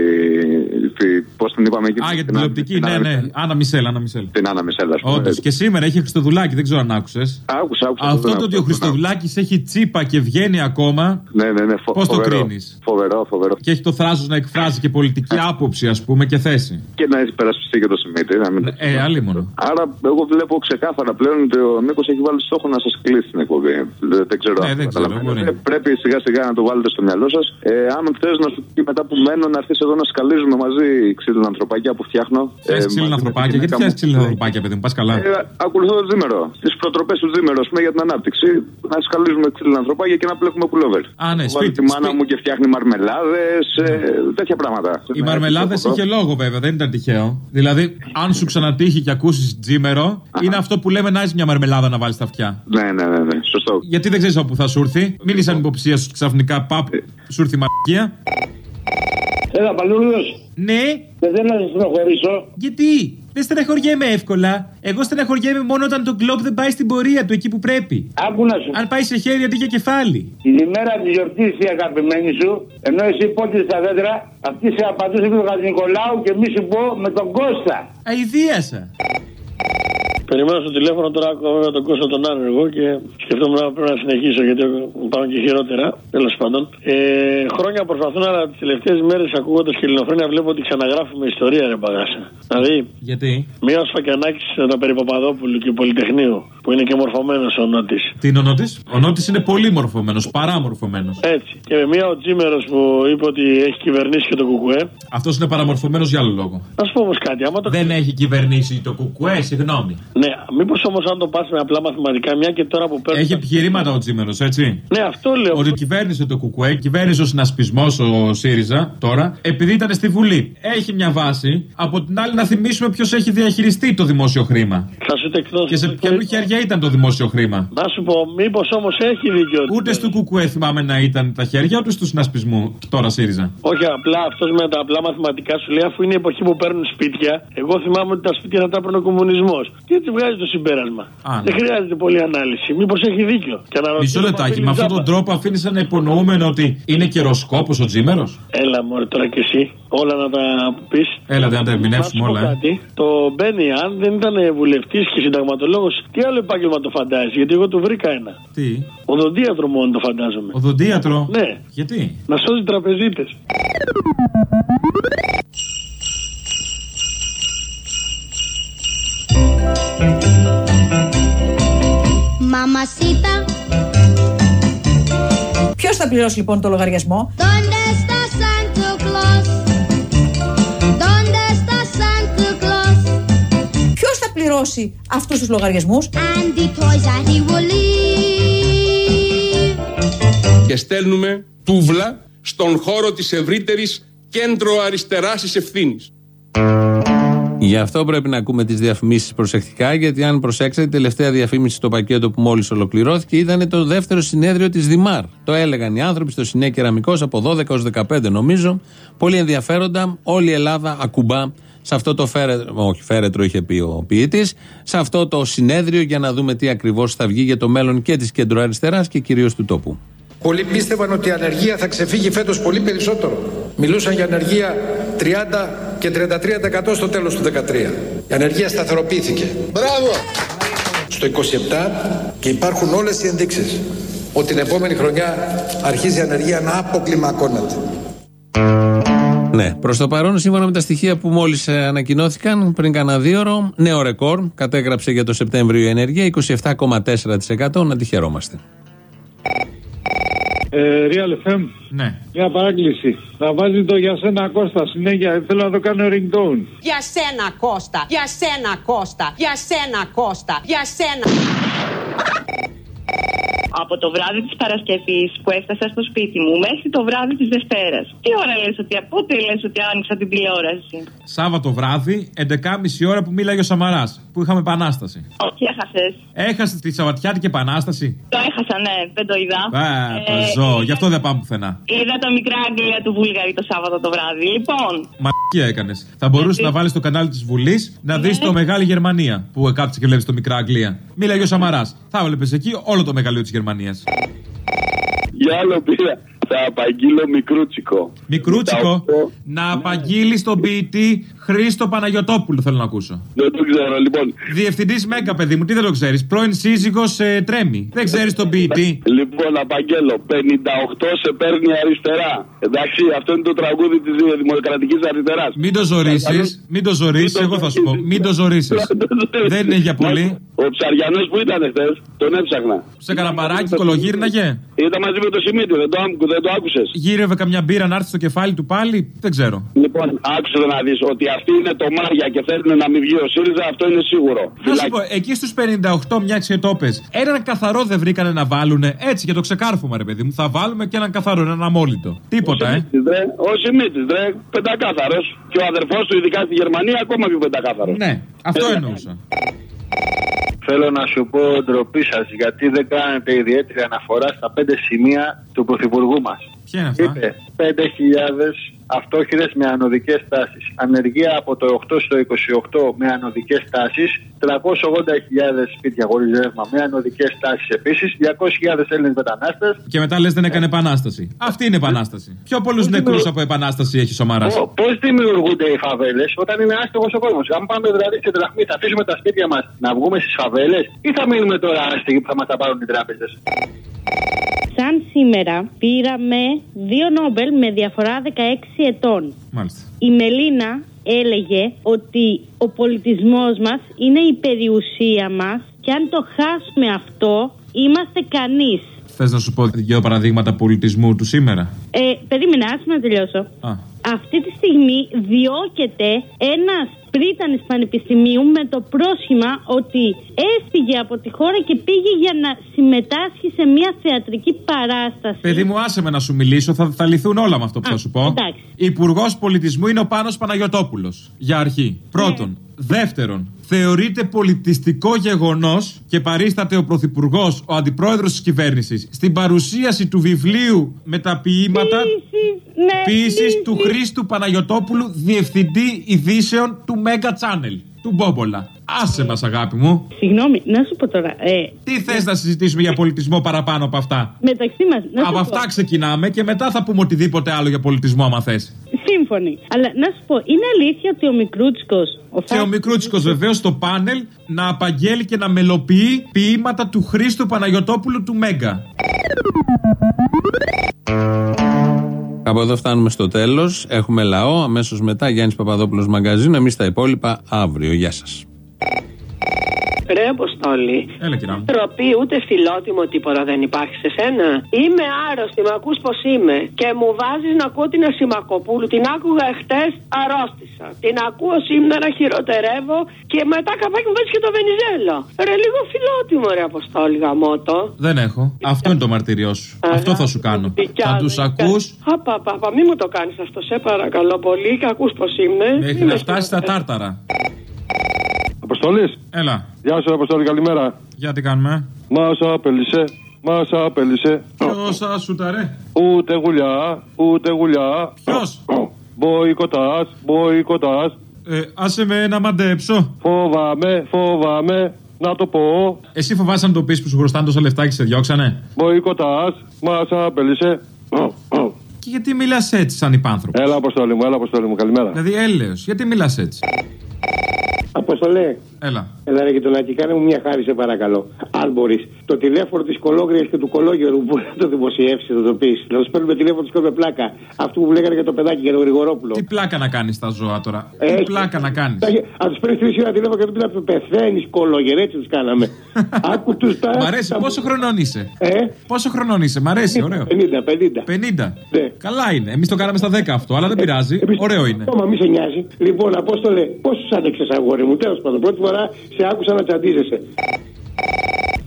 πώς την είπαμε εκεί. Για την τηλεοπτική, ναι. Άννα Μισελ. Την Άννα Μισελ, ας πούμε. Όντως. Και σήμερα έχει Χριστοδουλάκη, δεν ξέρω αν άκουσες. Άκουσα. Αυτό το ότι ο Χριστοδουλάκης έχει τσίπα και βγαίνει ακόμα. Ναι. Πώς το κρίνεις? Φοβερό. Και έχει το θράσος να εκφράζει και πολιτική άποψη, ας πούμε, και θέση. Και να έχει περασπιστεί και το Σιμίτη. Αλίμονο. Άρα, εγώ βλέπω ξεκάθαρα πλέον ότι ο Νίκος έχει βάλει στόχο να σας κλείσει την εκπομπή. Δεν ξέρω. Πρέπει σιγά-σιγά να το βάλετε στο μυαλό σας. Αν θες να σου πει μετά που μένω να έρθεις εδώ να σκαλίζουμε μαζί ξύλινα ανθρωπάκια που φτιάχνω. Θες ξύλινα ανθρωπάκια? Γιατί φτιάχνεις ξύλινα ανθρωπάκια, παιδί μου, πας καλά? Ακολουθώ το Τζίμερο. Τις προτροπές του Τζίμερο, για την ανάπτυξη. Να σκαλίζουμε ξύλινα ανθρωπάκια και να πλέκουμε πουλόβερ. Ναι, σπίτι. Τη μάνα μου και φτιάχνει μαρμελάδες, τέτοια πράγματα. Οι μαρμελάδες είχε λόγο, βέβαια, δεν ήταν τυχαίο. Δηλαδή, αν σου ξανατύχει και ακούσεις Τζίμερο, είναι αυτό που λέμε να έχει μια μαρμελάδα να βάλεις στα αυτιά. Ναι, σωστό. Γιατί δεν ξέρεις όπου θα σου έρθει. Μην είσαι ανυποψία σου ξαφνικά, σου έρθει η μαρκία. Έλα, Παλούρδος. Ναι. Δεν θέλω να σε στεναχωρήσω. Γιατί? Δεν στεναχωριέμαι εύκολα. Εγώ στεναχωριέμαι μόνο όταν το κλοπ δεν πάει στην πορεία του εκεί που πρέπει. Άκου να σου. Αν πάει σε χέρι αντί για κεφάλι. Την ημέρα τη γιορτή η αγαπημένη σου, ενώ εσύ υπότιτλοι στα δέντρα, αυτή σε απαντούσε με τον Χατζηνικολάου και μη σου πω με τον Κώστα. Αηδίασα. Περιμένω στο τηλέφωνο τώρα βέβαια τον Κώστα τον άνεργο και σκεφτόμουν να πρέπει να συνεχίσω γιατί πάμε και χειρότερα. Τέλος πάντων. Χρόνια προσπαθούν, αλλά τις τελευταίες μέρες ακούγοντας και Ελληνοφρένεια βλέπω ότι ξαναγράφουμε ιστορία, ρε παγάσα. Δηλαδή. Γιατί? Μία ο Σφακιανάκης τα περί Παπαδόπουλου και Πολυτεχνείου που είναι και μορφωμένος ο Νότης. Τι είναι ο Νότης? Ο Νότης είναι πολύ μορφωμένος, παράμορφωμένος. Έτσι. Και με μία ο Τζίμερος που είπε ότι έχει κυβερνήσει και το Κουκουέ. Αυτός είναι παραμορφωμένος για άλλο λόγο. Να σου πω όμως κάτι. Δεν έχει κυβερνήσει το Κουκουέ, συγγνώμη. Ναι, μήπως όμως αν το πας με απλά μαθηματικά, μια και τώρα που παίρνει. Έχει επιχειρήματα ο Τζίμερος, έτσι. Ναι, αυτό λέω. Ότι κυβέρνησε το Κουκουέ, κυβέρνησε ο συνασπισμός ο ΣΥΡΙΖΑ τώρα, επειδή ήταν στη Βουλή. Έχει μια βάση. Από την άλλη, να θυμίσουμε ποιος έχει διαχειριστεί το δημόσιο χρήμα. Θα σου τεκτώ. Και σε ποιανού χέρια ήταν το δημόσιο χρήμα. Να σου πω, μήπως όμως έχει δίκιο. Ούτε στο Κουκουέ θυμάμαι να ήταν τα χέρια, ούτε του συνασπισμού τώρα ΣΥΡΙΖΑ. Όχι, απλά αυτός με τα απλά μαθηματικά σου λέει, αφού είναι η εποχή που παίρνουν σπίτια, εγώ θυμάμαι ότι τα σπίτια θα τα έπαιρνε ο κομμουνισμός. Και έτσι βγάζει το συμπέρασμα. Δεν χρειάζεται πολλή ανάλυση. Μήπως έχει δίκιο. Μισό λεπτάκι. Με αυτόν τον τρόπο αφήνει ένα υπονοούμενο ότι είναι καιροσκόπος ο Τζίμερος. Έλα, μωρέ, τώρα κι εσύ. Όλα να τα πεις. Έλα, να τα ερμηνεύσουμε όλα. Κάτι. Το Μπένι, αν δεν ήταν βουλευτής και συνταγματολόγος, τι άλλο επάγγελμα το φαντάζει? Γιατί εγώ του βρήκα ένα. Τι? Οδοντίατρο μόνο το φαντάζομαι. Οδοντίατρο? Ναι. Γιατί? Να σώζει τραπεζίτες. Μαμασίτα. Ποιος θα πληρώσει λοιπόν το λογαριασμό? Ποιος θα πληρώσει αυτούς τους λογαριασμούς? Και στέλνουμε τούβλα στον χώρο της ευρύτερης κέντρο αριστεράς της ευθύνης. Γι' αυτό πρέπει να ακούμε τις διαφημίσεις προσεκτικά, γιατί αν προσέξετε, η τελευταία διαφήμιση στο πακέτο που μόλις ολοκληρώθηκε ήταν το δεύτερο συνέδριο της Δημάρ. Το έλεγαν οι άνθρωποι στο Συνέ Κεραμικός από 12 ως 15 νομίζω. Πολύ ενδιαφέροντα. Όλη η Ελλάδα ακουμπά σε αυτό το φέρετρο είχε πει ο ποιητής, σε αυτό το συνέδριο για να δούμε τι ακριβώς θα βγει για το μέλλον και της κεντροαριστεράς και κυρίως του τόπου. Πολλοί πίστευαν ότι η ανεργία θα ξεφύγει φέτος πολύ περισσότερο. Μιλούσαν για ανεργία 30 και 33% στο τέλος του 2013. Η ανεργία σταθεροποιήθηκε. Μπράβο! Στο 27 και υπάρχουν όλες οι ενδείξεις ότι την επόμενη χρονιά αρχίζει η ανεργία να αποκλιμακώνεται. Ναι, προς το παρόν, σύμφωνα με τα στοιχεία που μόλις ανακοινώθηκαν πριν κάνα 2 ώρο, νέο ρεκόρ κατέγραψε για το Σεπτέμβριο η ενεργεία 27,4%. Να τη χαιρόμαστε. Real FM. Ναι. Μια παράκληση. Να βάζει το για σένα Κώστα συνέχεια. Θέλω να το κάνω ringtone. Για σένα Κώστα. Για σένα Κώστα. Για σένα Κώστα. Για σένα. από το βράδυ της Παρασκευής που έφτασα στο σπίτι μου μέχρι το βράδυ της Δευτέρας. Τι ώρα λες ότι, πότε λες ότι άνοιξα την τηλεόραση? Σάββατο βράδυ, 11.30 ώρα που μίλαγε ο Σαμαράς, που είχαμε επανάσταση. Όχι, έχασες. Έχασε τη Σαββατιάτικη επανάσταση. Το έχασα, ναι, δεν το είδα. Το ζω, γι' αυτό δεν πάμε πουθενά. Είδα τα μικρά Αγγλία του Βούλγαρη το Σάββατο το βράδυ. Λοιπόν. Μαλακία έκανες. Θα μπορούσε να βάλεις το κανάλι της Βουλής να δεις το Μεγάλη Γερμανία που κάθισε και βλέπεις το Μικρά Αγγλία. Μίλαγε ο Σαμαράς. Θα βλέπεις εκεί όλο το μεγαλείο της Γερμανίας. Για άλλο πήρα. Θα απαγγείλω Μικρούτσικο. Μικρούτσικο. Να απαγγείλει τον ποιητή Χρήστο Παναγιωτόπουλο, θέλω να ακούσω. Δεν το ξέρω, λοιπόν. Διευθυντής Μέγκα, παιδί μου, τι δεν το ξέρεις? Πρώην σύζυγος Τρέμι. Δεν ξέρεις τον ποιητή? Λοιπόν, απαγγέλω. 58 σε παίρνει αριστερά. Εντάξει, αυτό είναι το τραγούδι της Δημοκρατικής Αριστεράς. Μην το ζορίσεις, μην το ζορίσεις, εγώ θα σου πω. Μην το ζορίσεις. Δεν είναι για πολύ. Ο Ψαριανός που ήταν χθες, τον έψαχνα. Σε καναπαράκι, κολογύρναγε. Ήταν μαζί με το Σιμίτι, δεν το άκουσες? Γύρευε καμιά μπύρα να έρθει στο κεφάλι του πάλι, δεν ξέρω. Λοιπόν, άκουσε να δεις ότι αυτή είναι το Μάρια και θέλουν να μην βγει ο ΣΥΡΙΖΑ, αυτό είναι σίγουρο. Θα σου πω, εκεί στους 58 μια ξετόπες, έναν καθαρό δεν βρήκανε να βάλουνε έτσι για το ξεκάρφωμα, ρε παιδί μου. Θα βάλουμε και έναν καθαρό, έναν αμόλυτο. Τίποτα, Ο Σιμίτης, πεντακάθαρος. Και ο αδερφός του, ειδικά στη Γερμανία, ακόμα πιο πεντακάθαρος. Ναι, αυτό εννοούσα. Θέλω να σου πω ντροπή σας, γιατί δεν κάνετε ιδιαίτερη αναφορά στα 5 σημεία του Πρωθυπουργού μας. Ποια είναι αυτά? Είπε 5.000 αυτόχειρες με ανωδικές τάσεις. Ανεργία από το 8 στο 28 με ανωδικές τάσεις. 380.000 σπίτια χωρίς ρεύμα με ανωδικές τάσεις επίσης. 200.000 Έλληνες μετανάστες. Και μετά λες δεν έκανε επανάσταση. Αυτή είναι επανάσταση. Πιο πολλούς νεκρούς από επανάσταση έχει ο Σαμαράς. Πώς δημιουργούνται οι φαβέλες όταν είναι άστεγος ο κόσμος? Αν πάμε δηλαδή σε δραχμή, θα αφήσουμε τα σπίτια μας να βγούμε στις φαβέλες ή θα μείνουμε τώρα άστεγοι που θα μας τα πάρουν οι τράπεζες? Σαν σήμερα πήραμε 2 Νόμπελ με διαφορά 16 ετών. Μάλιστα. Η Μελίνα έλεγε ότι ο πολιτισμός μας είναι η περιουσία μας και αν το χάσουμε αυτό είμαστε κανείς. Θες να σου πω 2 παραδείγματα πολιτισμού του σήμερα? Περίμενε, άσε να τελειώσω. Αυτή τη στιγμή διώκεται ένας πρίτανης πανεπιστημίου με το πρόσχημα ότι έφυγε από τη χώρα και πήγε για να συμμετάσχει σε μια θεατρική παράσταση. Παιδί μου, άσε με να σου μιλήσω, θα λυθούν όλα με αυτό που θα σου πω. Εντάξει. Υπουργός Πολιτισμού είναι ο Πάνος Παναγιωτόπουλος. Για αρχή. Πρώτον. Δεύτερον, θεωρείται πολιτιστικό γεγονός και παρίσταται ο Πρωθυπουργός, ο Αντιπρόεδρος της Κυβέρνησης, στην παρουσίαση του βιβλίου με τα ποίηματα ποίησης του Χρήστου Παναγιωτόπουλου, Διευθυντή Ειδήσεων του Μέγκα Channel, του Μπόμπολα. Άσε μας, αγάπη μου. Συγγνώμη, να σου πω τώρα. Τι θες να συζητήσουμε για πολιτισμό παραπάνω από αυτά? Μεταξύ μας. Από αυτά ξεκινάμε και μετά θα πούμε οτιδήποτε άλλο για πολιτισμό, άμα θες. Σύμφωνοι. Αλλά να σου πω, είναι αλήθεια ότι ο Μικρούτσικος. Και ο Μικρούτσικος βεβαίως στο πάνελ να απαγγέλει και να μελοποιεί ποίηματα του Χρήστου Παναγιωτόπουλου του Μέγκα. Από εδώ φτάνουμε στο τέλος. Έχουμε λαό. Αμέσως μετά Γιάννης Παπαδόπουλος Μαγκαζίνο. Εμείς τα υπόλοιπα αύριο. Γεια σας. Ρε Αποστόλη, τροπή ούτε φιλότιμο τίποτα δεν υπάρχει σε σένα. Είμαι άρρωστη, με ακούς πως είμαι. Και μου βάζεις να ακούω την Ασημακοπούλου. Την άκουγα εχθές, αρρώστησα. Την ακούω σήμερα, χειροτερεύω. Και μετά καπάκι μου βάζεις και το Βενιζέλο. Ρε λίγο φιλότιμο, ρε Αποστόλη, γαμώτο. Δεν έχω. Αυτό είναι το μαρτυριό σου. Αυτό θα σου κάνω. Θα τους ακούς. Απα, μη μου το κάνεις αυτό, σε παρακαλώ πολύ. Και ακούς πως είμαι. Μέχρι να φτάσει στα τάρταρα. Αποστόλης. Έλα. Γεια σου, Αποστόλη, καλημέρα. Για τι κάνουμε? Μας απέλησε. Ποιος σας σούταρε? Ούτε γουλιά. Ποιος? Μποϊκοτάς. Άσε με να μαντέψω. Φοβάμαι να το πω. Εσύ φοβάσαι να το πεις που σου χρωστάνε τόσα λεφτά και σε διώξανε? Μποϊκοτάς, μας απέλησε. Και γιατί μιλάς έτσι σαν υπάνθρωπος? Έλα, Αποστόλη μου, καλημέρα. Δηλαδή έλεος, γιατί μιλάς έτσι? Αποστολέ. Έλα. Έλα ρε Γειτονάκη, κάνε μου μια χάρη σε παρακαλώ. Αν μπορείς. Το τηλέφωνο της Κολόγριας και του Κολόγερου μπορεί να το δημοσιεύσεις, θα το πεις. Να σου παίρνουμε τηλέφωνο της με πλάκα. Αυτό που λέγανε για το παιδάκι, για τον Γρηγορόπουλο. Τι πλάκα να κάνεις τα ζώα τώρα? Τι πλάκα να κάνεις? Αν τους παίρνεις 3 ώρα τηλέφωνο και του πει να πεθαίνεις Κολόγερ, έτσι τους κάναμε. Άκου τους τα. Μ' αρέσει, πόσο χρονών είσαι? Πόσο χρονών είσαι, μ' αρέσει, ωραίο. 50. Καλά είναι. Εμείς το κάναμε στα 10 αυτό, αλλά δεν πειράζει. Ωραίο είναι. Ακόμα μη σε νοιάζει. Λοιπόν, Απόστολε, πόσους άντεξες αγόρι μου? Τέλος πάντων, πρώτη φορά σε άκουσα να τσαντίζεσαι.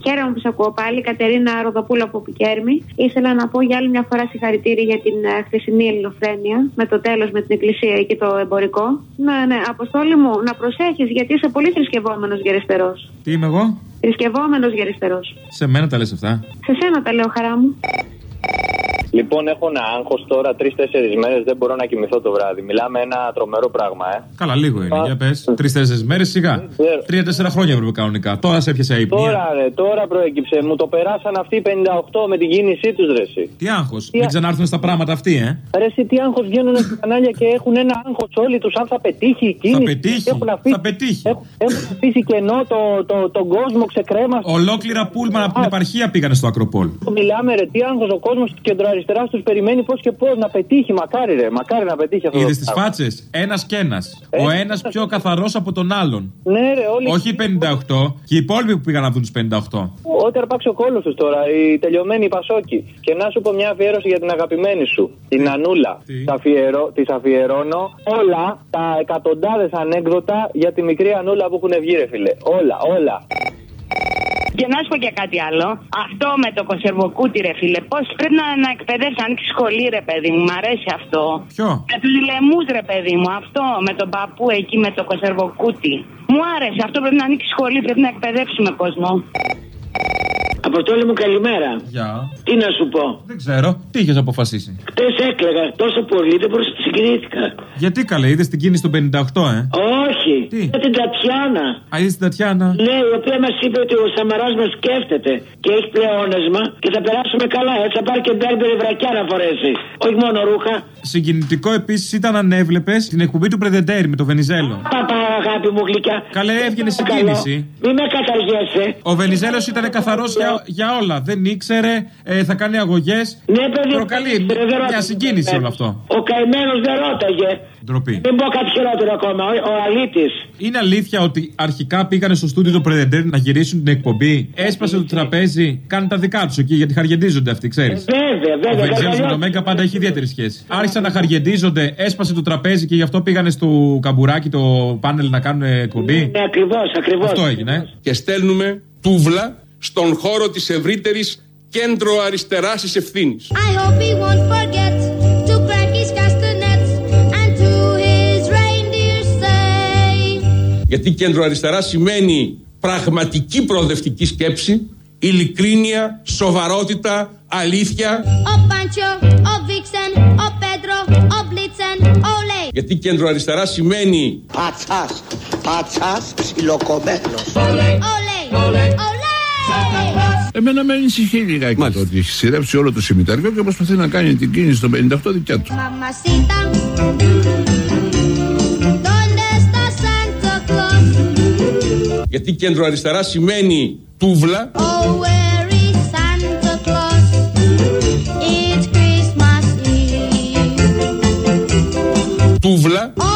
Χαίρομαι που σε ακούω πάλι. Κατερίνα Ροδοπούλου από Πικέρμη. Ήθελα να πω για άλλη μια φορά συγχαρητήρια για την χθεσινή ελληνοφρένεια. Με το τέλος, με την εκκλησία και το εμπορικό. Ναι, Αποστόλη μου, να προσέχεις γιατί είσαι πολύ θρησκευόμενος για αριστερός. Τι είμαι εγώ? Θρησκευόμενος για αριστερός. Σε μένα τα λες αυτά? Σε σένα τα λέω, χαρά μου. Λοιπόν, έχω ένα άγχος τώρα 3-4 μέρες, δεν μπορώ να κοιμηθώ το βράδυ. Μιλάμε ένα τρομερό πράγμα, Καλά, λίγο είναι. Για πες. 3-4 μέρες σιγά. 3-4 χρόνια έπρεπε κανονικά. Τώρα σε έπιασε αϊπνία. Τώρα προέκυψε. Μου το περάσαν αυτοί οι 58 με την κίνησή τους, ρε εσύ. Τι άγχος. Μην ξανάρθουν στα πράγματα αυτοί, Ρε εσύ, τι άγχος βγαίνουν στα κανάλια και έχουν ένα άγχος όλοι τους αν θα πετύχει η κίνηση. Θα πετύχει. Έχουν αφήσει κενό τον κόσμο ξεκρέμαστο. Ολόκληρα πούλμαν από την επαρχία πήγανε στο Ακροπόλ. Μιλάμε, ρε, τι άγχος ο κόσμος του κεντροαριστερά τους περιμένει πώς και πώς να πετύχει. Μακάρι να πετύχει αυτό. Είδες τις φάτσες, ένας και ένας. Ο ένας πιο καθαρός από τον άλλον. Ναι, ρε, όλοι. Όχι 58, και οι υπόλοιποι που πήγαν να δουν τους 58. Ό,τι αρπάξει ο κόλλος τους τώρα, οι τελειωμένοι Πασόκοι. Και να σου πω μια αφιέρωση για την αγαπημένη σου, την Ανούλα. Της αφιερώνω όλα τα εκατοντάδες ανέκδοτα για τη μικρή Ανούλα που έχουν βγει, ρε φίλε. Όλα. Και να σου πω και κάτι άλλο. Αυτό με το κονσερβοκούτι, ρε φίλε. Πώς πρέπει να εκπαιδεύσει, να ανοίξει σχολή, ρε παιδί μου. Μ' αρέσει αυτό. Ποιο? Με τους λαιμούς, ρε παιδί μου. Αυτό με τον παππού εκεί με το κονσερβοκούτι. Μου άρεσε. Αυτό πρέπει να ανοίξει σχολή. Πρέπει να εκπαιδεύσουμε κόσμο. Αποστόλη μου, καλημέρα. Γεια. Τι να σου πω? Δεν ξέρω. Τι είχες αποφασίσει? Χτες έκλαιγα τόσο πολύ, δεν μπορούσα να συγκινήθηκα. Γιατί καλέ, είδες την κίνηση των 58, Όχι. Τι? Για την Τατιάνα. Είδες την Τατιάνα? Ναι, η οποία μας είπε ότι ο Σαμαράς μας σκέφτεται και έχει πλεόνασμα και θα περάσουμε καλά. Έτσι θα πάρει και μπέρμπερη βρακιά να φορέσει. Όχι μόνο ρούχα. Συγκινητικό επίσης ήταν αν έβλεπες την εκπομπή του Πρεδεντέρη με το Βενιζέλο. Παπά, αγάπη μου γλυκιά. Καλέ, έβγαινε συγκίνηση. Μη με καταργέσαι. Ο Βενιζέλος ήταν καθαρός για όλα. Δεν ήξερε, θα κάνει αγωγές. Ναι, παιδί, προκαλεί μια συγκίνηση όλο αυτό. Ο καημένος δεν ρώταγε. Ντροπή. Δεν πω κάτι χειρότερο ακόμα. Ο αλήτης. Είναι αλήθεια ότι αρχικά πήγανε στο στούντιο του Πρεδεντέρ να γυρίσουν την εκπομπή. Έσπασε το τραπέζι, κάνουν τα δικά του εκεί γιατί χαργεντίζονται αυτοί, ξέρεις. Βέβαια. Ο Βενιζέλος με το Μέγκα πάντα έχει ιδιαίτερη σχέση. Άρχισαν να χαργεντίζονται, έσπασε το τραπέζι και γι' αυτό πήγανε στο καμπουράκι το πάνελ να κάνουν εκπομπή. Ναι, ακριβώς. Αυτό έγινε. Και στέλνουμε τούβλα στον χώρο της ευρύτερης κέντρο αριστεράς της ευθύνης. Γιατί κέντρο αριστερά σημαίνει πραγματική προοδευτική σκέψη, ειλικρίνεια, σοβαρότητα, αλήθεια. Γιατί κέντρο αριστερά σημαίνει πατσάς ψιλοκομμένος. Εμένα με ανησυχεί λιγάκι το ότι έχει σειρέψει όλο το συμμεταριό και προσπαθεί να κάνει την κίνηση των 58 δικιά του. Γιατί κέντρο αριστερά σημαίνει τούβλα. Τούβλα.